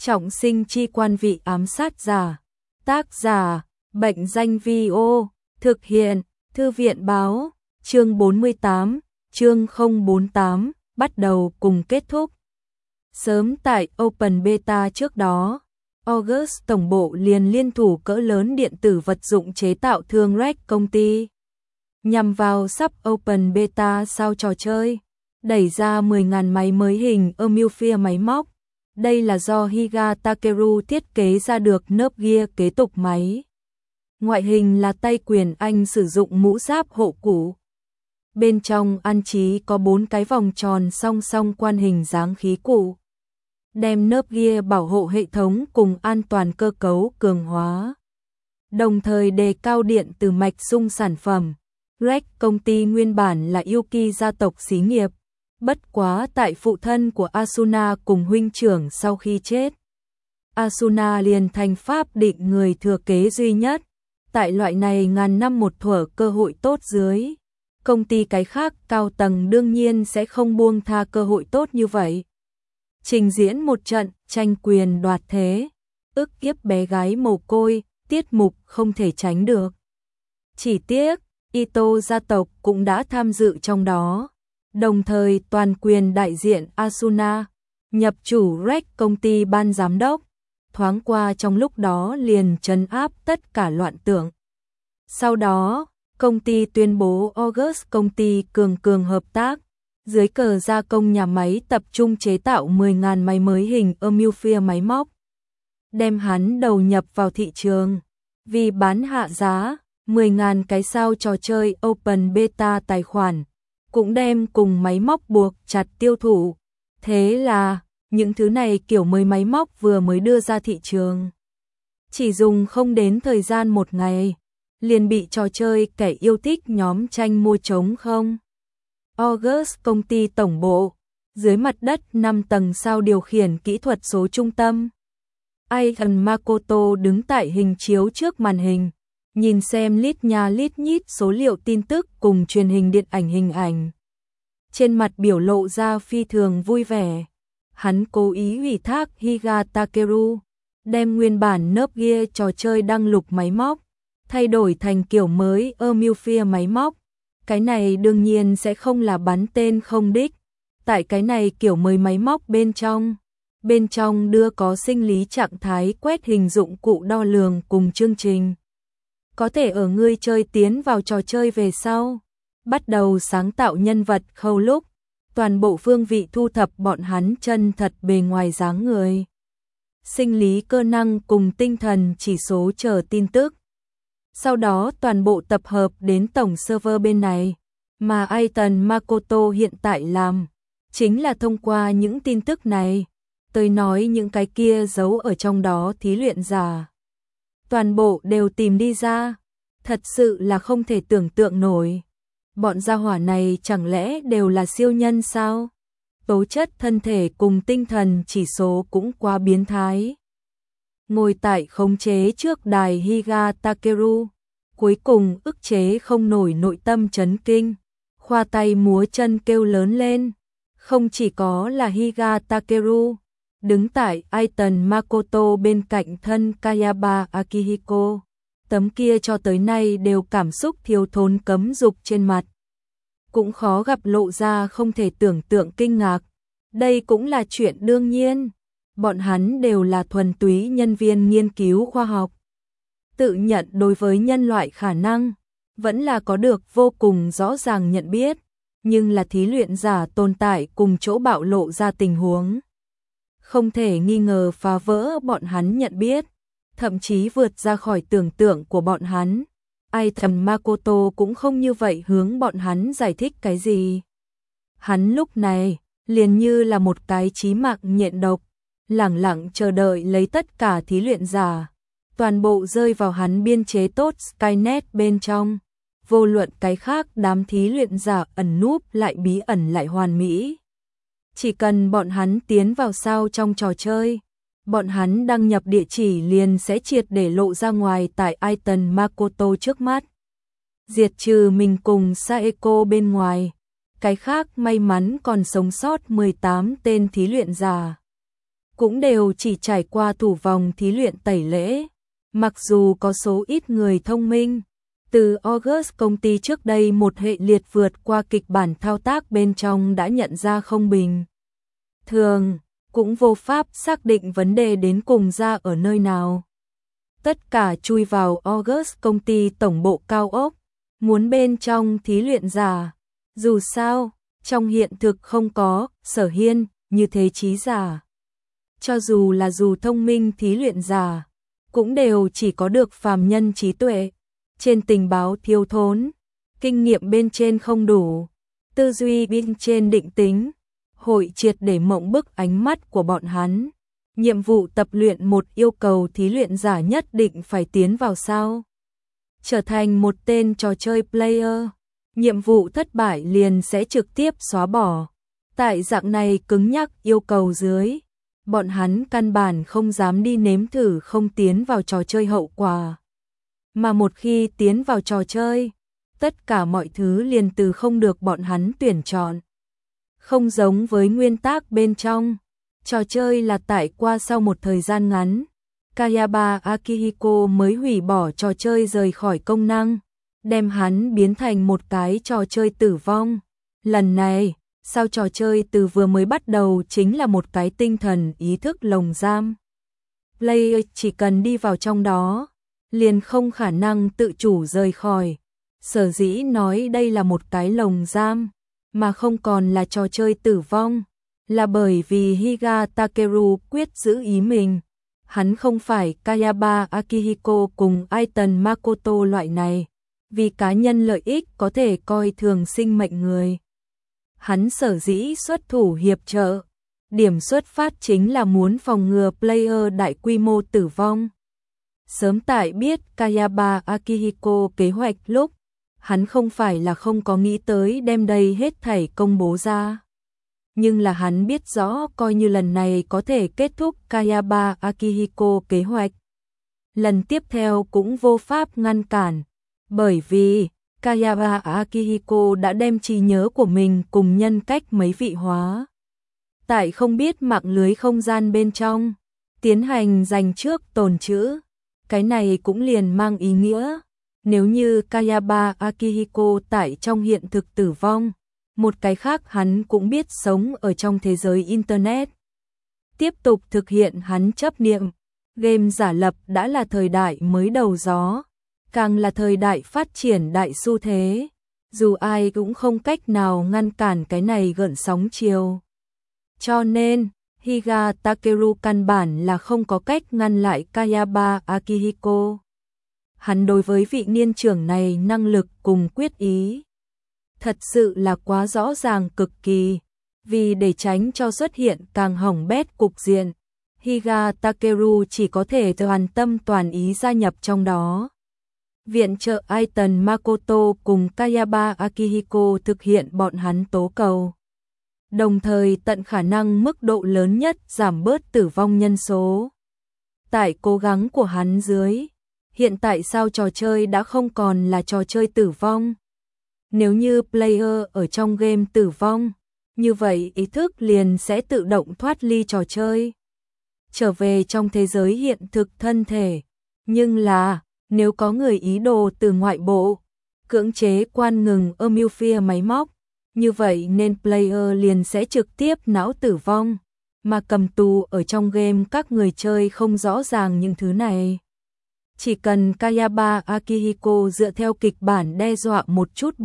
Trọng sinh chi quan vị ám sát giả. Tác giả, Bệnh danh Vi-ô. Thực hiện, Thư viện báo. Chương 48, chương 048, bắt đầu cùng kết thúc. Sớm tại Open Beta trước đó, August tổng bộ liền liên thủ cỡ lớn điện tử vật dụng chế tạo thương REC công ty. Nhằm vào sắp Open Beta sau trò chơi, đẩy ra 10.000 máy mới hình Emuphia máy móc. Đây là do Higa Takeru thiết kế ra được nớp gear kế tục máy. Ngoại hình là tay quyền anh sử dụng mũ giáp hộ cũ. Bên trong an trí có 4 cái vòng tròn song song quan hình dáng khí cụ. Đem nớp gear bảo hộ hệ thống cùng an toàn cơ cấu cường hóa. Đồng thời đề cao điện từ mạch dung sản phẩm. REC công ty nguyên bản là Yuki gia tộc xí nghiệp. Bất quá tại phụ thân của Asuna cùng huynh trưởng sau khi chết, Asuna liền thành pháp định người thừa kế duy nhất. Tại loại này ngàn năm một thuở cơ hội tốt dưới, công ty cái khác cao tầng đương nhiên sẽ không buông tha cơ hội tốt như vậy. Trình diễn một trận tranh quyền đoạt thế, ức hiếp bé gái mồ côi, tiết mục không thể tránh được. Chỉ tiếc, Ito gia tộc cũng đã tham dự trong đó. Đồng thời toàn quyền đại diện Asuna, nhập chủ REC công ty ban giám đốc, thoáng qua trong lúc đó liền trấn áp tất cả loạn tưởng. Sau đó, công ty tuyên bố August công ty cường hợp tác, dưới cờ gia công nhà máy tập trung chế tạo 10.000 máy mới hình Emuphia máy móc. Đem hắn đầu nhập vào thị trường, vì bán hạ giá, 10.000 cái sao trò chơi Open Beta tài khoản. Cũng đem cùng máy móc buộc chặt tiêu thụ. Thế là, những thứ này kiểu mới máy móc vừa mới đưa ra thị trường. Chỉ dùng không đến thời gian một ngày, liền bị trò chơi kẻ yêu thích nhóm tranh mua trống không. August công ty tổng bộ, dưới mặt đất 5 tầng sao điều khiển kỹ thuật số trung tâm. Aiken Makoto đứng tại hình chiếu trước màn hình. Nhìn xem lít nha lít nhít số liệu tin tức cùng truyền hình điện ảnh hình ảnh. Trên mặt biểu lộ ra phi thường vui vẻ. Hắn cố ý ủy thác Higa Takeru, đem nguyên bản nớp gear trò chơi đăng lục máy móc, thay đổi thành kiểu mới Emuphia máy móc. Cái này đương nhiên sẽ không là bắn tên không đích. Tại cái này kiểu mới máy móc bên trong đưa có sinh lý trạng thái quét hình dụng cụ đo lường cùng chương trình. Có thể ở ngươi chơi tiến vào trò chơi về sau, bắt đầu sáng tạo nhân vật khâu lúc, toàn bộ phương vị thu thập bọn hắn chân thật bề ngoài dáng người. Sinh lý cơ năng cùng tinh thần chỉ số chờ tin tức. Sau đó toàn bộ tập hợp đến tổng server bên này, mà Aiken Makoto hiện tại làm, chính là thông qua những tin tức này, tới nói những cái kia giấu ở trong đó thí luyện giả. Toàn bộ đều tìm đi ra, thật sự là không thể tưởng tượng nổi. Bọn gia hỏa này chẳng lẽ đều là siêu nhân sao? Tố chất thân thể cùng tinh thần chỉ số cũng quá biến thái. Ngồi tại khống chế trước đài Higa Takeru, cuối cùng ức chế không nổi nội tâm chấn kinh, khoa tay múa chân kêu lớn lên. Không chỉ có là Higa Takeru, đứng tại Aiken Makoto bên cạnh thân Kayaba Akihiko, tấm kia cho tới nay đều cảm xúc thiếu thốn cấm dục trên mặt. Cũng khó gặp lộ ra không thể tưởng tượng kinh ngạc. Đây cũng là chuyện đương nhiên. Bọn hắn đều là thuần túy nhân viên nghiên cứu khoa học. Tự nhận đối với nhân loại khả năng, vẫn là có được vô cùng rõ ràng nhận biết, nhưng là thí luyện giả tồn tại cùng chỗ bạo lộ ra tình huống. Không thể nghi ngờ phá vỡ bọn hắn nhận biết, thậm chí vượt ra khỏi tưởng tượng của bọn hắn. Aiken Makoto cũng không như vậy hướng bọn hắn giải thích cái gì. Hắn lúc này, liền như là một cái chí mạng nhện độc, lẳng lặng chờ đợi lấy tất cả thí luyện giả. Toàn bộ rơi vào hắn biên chế tốt Skynet bên trong. Vô luận cái khác đám thí luyện giả ẩn núp lại bí ẩn lại hoàn mỹ. Chỉ cần bọn hắn tiến vào sao trong trò chơi, bọn hắn đăng nhập địa chỉ liền sẽ triệt để lộ ra ngoài tại Aiken Makoto trước mắt. Diệt trừ mình cùng Saeko bên ngoài, cái khác may mắn còn sống sót 18 tên thí luyện giả. cũng đều chỉ trải qua thủ vòng thí luyện tẩy lễ. Mặc dù có số ít người thông minh, từ August công ty trước đây một hệ liệt vượt qua kịch bản thao tác bên trong đã nhận ra không bình thường, cũng vô pháp xác định vấn đề đến cùng ra ở nơi nào. Tất cả chui vào August công ty tổng bộ cao ốc, muốn bên trong thí luyện giả. Dù sao, trong hiện thực không có Sở Hiên như thế trí giả. Cho dù là dù thông minh thí luyện giả, cũng đều chỉ có được phàm nhân trí tuệ, trên tình báo thiếu thốn, kinh nghiệm bên trên không đủ, tư duy bên trên định tính, hội triệt để mộng bức ánh mắt của bọn hắn. Nhiệm vụ tập luyện một yêu cầu thí luyện giả nhất định phải tiến vào sao? Trở thành một tên trò chơi player. Nhiệm vụ thất bại liền sẽ trực tiếp xóa bỏ. Tại dạng này cứng nhắc yêu cầu dưới, bọn hắn căn bản không dám đi nếm thử không tiến vào trò chơi hậu quả. Mà một khi tiến vào trò chơi, tất cả mọi thứ liền từ không được bọn hắn tuyển chọn. Không giống với nguyên tắc bên trong, trò chơi là tại qua sau một thời gian ngắn, Kayaba Akihiko mới hủy bỏ trò chơi rời khỏi công năng, đem hắn biến thành một cái trò chơi tử vong. Lần này, sau trò chơi từ vừa mới bắt đầu chính là một cái tinh thần ý thức lồng giam. Player chỉ cần đi vào trong đó, liền không khả năng tự chủ rời khỏi. Sở dĩ nói đây là một cái lồng giam, mà không còn là trò chơi tử vong, là bởi vì Higa Takeru quyết giữ ý mình. Hắn không phải Kayaba Akihiko cùng Aiton Makoto loại này, vì cá nhân lợi ích có thể coi thường sinh mệnh người. Hắn sở dĩ xuất thủ hiệp trợ, điểm xuất phát chính là muốn phòng ngừa player đại quy mô tử vong. Sớm tại biết Kayaba Akihiko kế hoạch lúc, hắn không phải là không có nghĩ tới đem đây hết thảy công bố ra. Nhưng là hắn biết rõ coi như lần này có thể kết thúc Kayaba Akihiko kế hoạch, lần tiếp theo cũng vô pháp ngăn cản, bởi vì Kayaba Akihiko đã đem trí nhớ của mình cùng nhân cách mấy vị hóa. Tại không biết mạng lưới không gian bên trong, tiến hành dành trước tồn trữ, cái này cũng liền mang ý nghĩa, nếu như Kayaba Akihiko tại trong hiện thực tử vong, một cái khác hắn cũng biết sống ở trong thế giới Internet. Tiếp tục thực hiện hắn chấp niệm, game giả lập đã là thời đại mới đầu gió, càng là thời đại phát triển đại xu thế, dù ai cũng không cách nào ngăn cản cái này gợn sóng chiều. Cho nên, Higa Takeru căn bản là không có cách ngăn lại Kayaba Akihiko. Hắn đối với vị niên trưởng này năng lực cùng quyết ý thật sự là quá rõ ràng cực kỳ, vì để tránh cho xuất hiện càng hỏng bét cục diện, Higa Takeru chỉ có thể toàn tâm toàn ý gia nhập trong đó. Viện trợ Aiton Makoto cùng Kayaba Akihiko thực hiện bọn hắn tố cầu, đồng thời tận khả năng mức độ lớn nhất giảm bớt tử vong nhân số. Tại cố gắng của hắn dưới, hiện tại sao trò chơi đã không còn là trò chơi tử vong. Nếu như player ở trong game tử vong, như vậy ý thức liền sẽ tự động thoát ly trò chơi, trở về trong thế giới hiện thực thân thể. Nhưng là, nếu có người ý đồ từ ngoại bộ, cưỡng chế quan ngừng Amphia máy móc, như vậy nên player liền sẽ trực tiếp não tử vong, mà cầm tù ở trong game các người chơi không rõ ràng những thứ này. Chỉ cần Kayaba Akihiko dựa theo kịch bản đe dọa một chút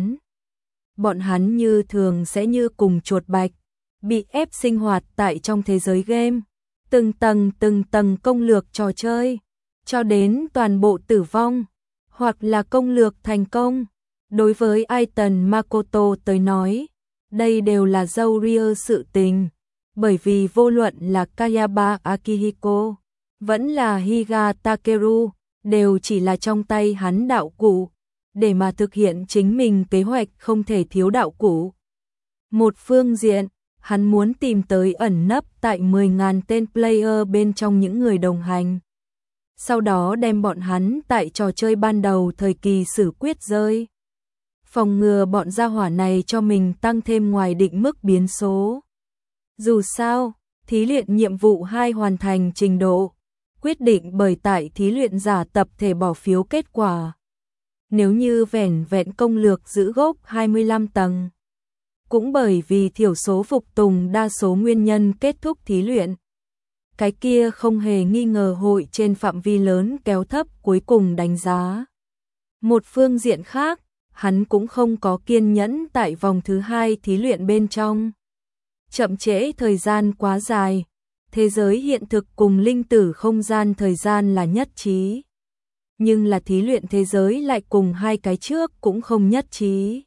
bọn hắn như thường sẽ như cùng chuột bạch, bị ép sinh hoạt tại trong thế giới game, từng tầng công lược trò chơi, cho đến toàn bộ tử vong, hoặc là công lược thành công. Đối với Aiton Makoto tới nói, đây đều là dâu ria sự tình, bởi vì vô luận là Kayaba Akihiko, vẫn là Higa Takeru, đều chỉ là trong tay hắn đạo cụ, để mà thực hiện chính mình kế hoạch không thể thiếu đạo cụ. Một phương diện, hắn muốn tìm tới ẩn nấp tại 10.000 tên player bên trong những người đồng hành. Sau đó đem bọn hắn tại trò chơi ban đầu thời kỳ xử quyết rơi. Phòng ngừa bọn gia hỏa này cho mình tăng thêm ngoài định mức biến số. Dù sao, Thí luyện nhiệm vụ 2 hoàn thành trình độ. Quyết định bởi tại thí luyện giả tập thể bỏ phiếu kết quả. Nếu như vẻn vẹn công lược giữ gốc 25 tầng. Cũng bởi vì thiểu số phục tùng đa số nguyên nhân kết thúc thí luyện. Cái kia không hề nghi ngờ hội trên phạm vi lớn kéo thấp cuối cùng đánh giá. Một phương diện khác, hắn cũng không có kiên nhẫn tại vòng thứ 2 thí luyện bên trong. Chậm trễ thời gian quá dài, thế giới hiện thực cùng linh tử không gian thời gian là nhất trí. Nhưng là thí luyện thế giới lại cùng hai cái trước cũng không nhất trí.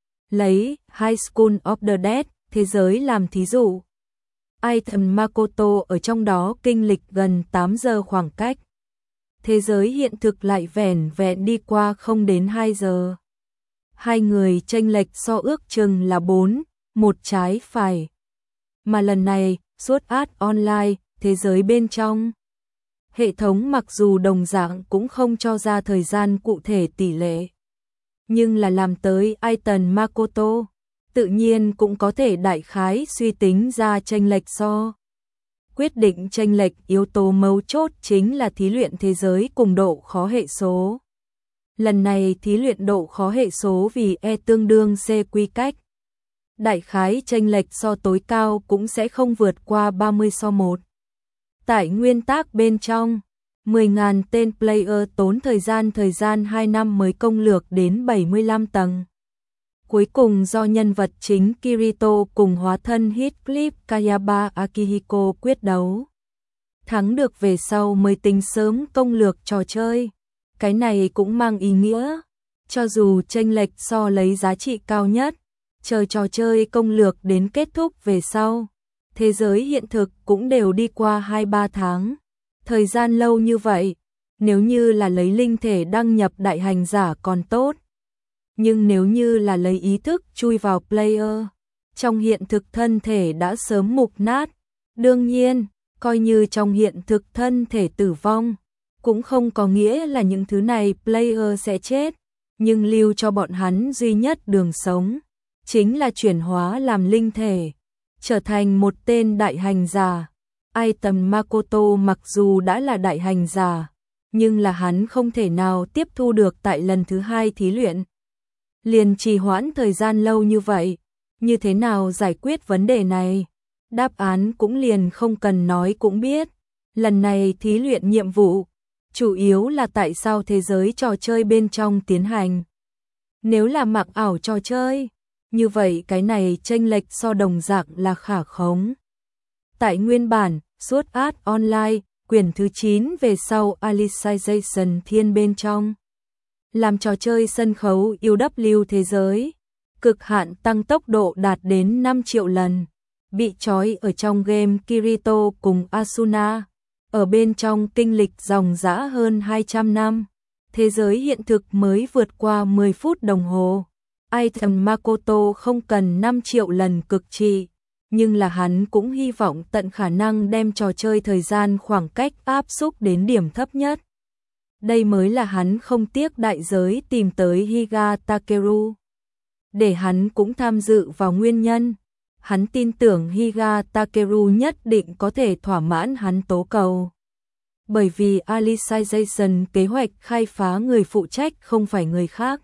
Lấy High School of the Dead thế giới làm thí dụ. Aiton Makoto ở trong đó kinh lịch gần 8 giờ khoảng cách. Thế giới hiện thực lại vẻn vẹn đi qua không đến 2 giờ. Hai người chênh lệch so ước chừng là 4, một trái phải. Mà lần này, Sword Art Online, thế giới bên trong. Hệ thống mặc dù đồng dạng cũng không cho ra thời gian cụ thể tỷ lệ. Nhưng là làm tới Aiton Makoto, tự nhiên cũng có thể đại khái suy tính ra chênh lệch so. Quyết định chênh lệch yếu tố mấu chốt chính là thí luyện thế giới cùng độ khó hệ số. Lần này thí luyện độ khó hệ số vì E tương đương C quy cách. Đại khái chênh lệch so tối cao cũng sẽ không vượt qua 30:1. Tại nguyên tắc bên trong, 10.000 tên player tốn thời gian 2 năm mới công lược đến 75 tầng. Cuối cùng do nhân vật chính Kirito cùng hóa thân Heathcliff Kayaba Akihiko quyết đấu. Thắng được về sau mới tính sớm công lược trò chơi. Cái này cũng mang ý nghĩa, cho dù chênh lệch so lấy giá trị cao nhất, chờ trò chơi công lược đến kết thúc về sau, thế giới hiện thực cũng đều đi qua 2-3 tháng. Thời gian lâu như vậy, nếu như là lấy linh thể đăng nhập đại hành giả còn tốt. Nhưng nếu như là lấy ý thức chui vào player, trong hiện thực thân thể đã sớm mục nát. Đương nhiên, coi như trong hiện thực thân thể tử vong, cũng không có nghĩa là những thứ này player sẽ chết, nhưng lưu cho bọn hắn duy nhất đường sống, chính là chuyển hóa làm linh thể, trở thành một tên đại hành giả. Aiton Makoto mặc dù đã là đại hành giả, nhưng là hắn không thể nào tiếp thu được tại lần thứ 2 thí luyện. Liền trì hoãn thời gian lâu như vậy, như thế nào giải quyết vấn đề này? Đáp án cũng liền không cần nói cũng biết. Lần này thí luyện nhiệm vụ, chủ yếu là tại sao thế giới trò chơi bên trong tiến hành. Nếu là mặc ảo trò chơi, như vậy cái này chênh lệch so đồng dạng là khả khống. Tại nguyên bản, Sword Art Online, quyển thứ 9 về sau Alicization Thiên bên trong. Làm trò chơi sân khấu UW thế giới, cực hạn tăng tốc độ đạt đến 5 triệu lần. Bị trói ở trong game Kirito cùng Asuna, ở bên trong kinh lịch dòng dã hơn 200 năm. Thế giới hiện thực mới vượt qua 10 phút đồng hồ. Aiton Makoto không cần 5 triệu lần cực trị, nhưng là hắn cũng hy vọng tận khả năng đem trò chơi thời gian khoảng cách áp xúc đến điểm thấp nhất. Đây mới là hắn không tiếc đại giới tìm tới Higa Takeru. Để hắn cũng tham dự vào nguyên nhân. Hắn tin tưởng Higa Takeru nhất định có thể thỏa mãn hắn tố cầu. Bởi vì Alicization kế hoạch khai phá người phụ trách không phải người khác.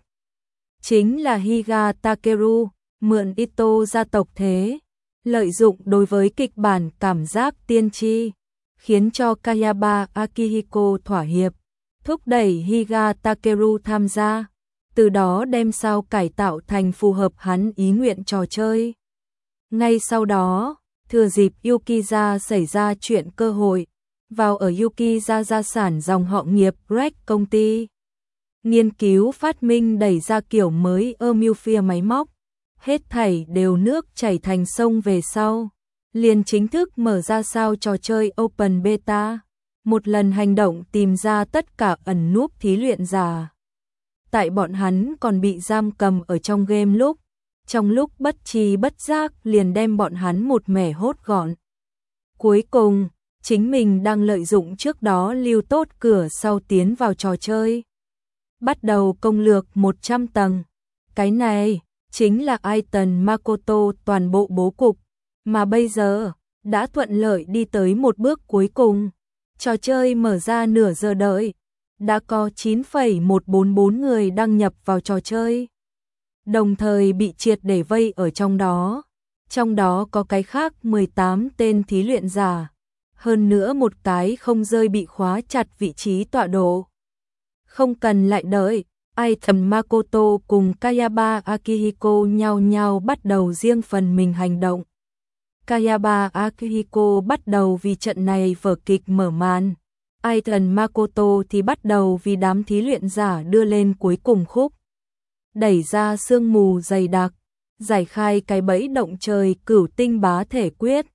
Chính là Higa Takeru, mượn Ito gia tộc thế. Lợi dụng đối với kịch bản cảm giác tiên tri, khiến cho Kayaba Akihiko thỏa hiệp, thúc đẩy Higa Takeru tham gia, từ đó đem sao cải tạo thành phù hợp hắn ý nguyện trò chơi. Ngay sau đó, thừa dịp Yukiza xảy ra chuyện cơ hội, vào ở Yukiza gia sản dòng họ nghiệp Rec công ty. Nghiên cứu phát minh đẩy ra kiểu mới Ermufia máy móc. Hết thảy đều nước chảy thành sông về sau, liền chính thức mở ra sao trò chơi Open Beta, một lần hành động tìm ra tất cả ẩn núp thí luyện giả. Tại bọn hắn còn bị giam cầm ở trong game lúc, trong lúc bất tri bất giác liền đem bọn hắn một mẻ hốt gọn. Cuối cùng, chính mình đang lợi dụng trước đó lưu tốt cửa sau tiến vào trò chơi. Bắt đầu công lược 100 tầng. Cái này chính là Aiton Makoto toàn bộ bố cục, mà bây giờ, đã thuận lợi đi tới một bước cuối cùng. Trò chơi mở ra nửa giờ đợi, đã có 9,144 người đăng nhập vào trò chơi, đồng thời bị triệt để vây ở trong đó. Trong đó có cái khác 18 tên thí luyện giả, hơn nữa một cái không rơi bị khóa chặt vị trí tọa độ. Không cần lại đợi, Item Makoto cùng Kayaba Akihiko nhau nhau bắt đầu riêng phần mình hành động. Kayaba Akihiko bắt đầu vì trận này vở kịch mở màn. Item Makoto thì bắt đầu vì đám thí luyện giả đưa lên cuối cùng khúc. Đẩy ra sương mù dày đặc, giải khai cái bẫy động trời cửu tinh bá thể quyết.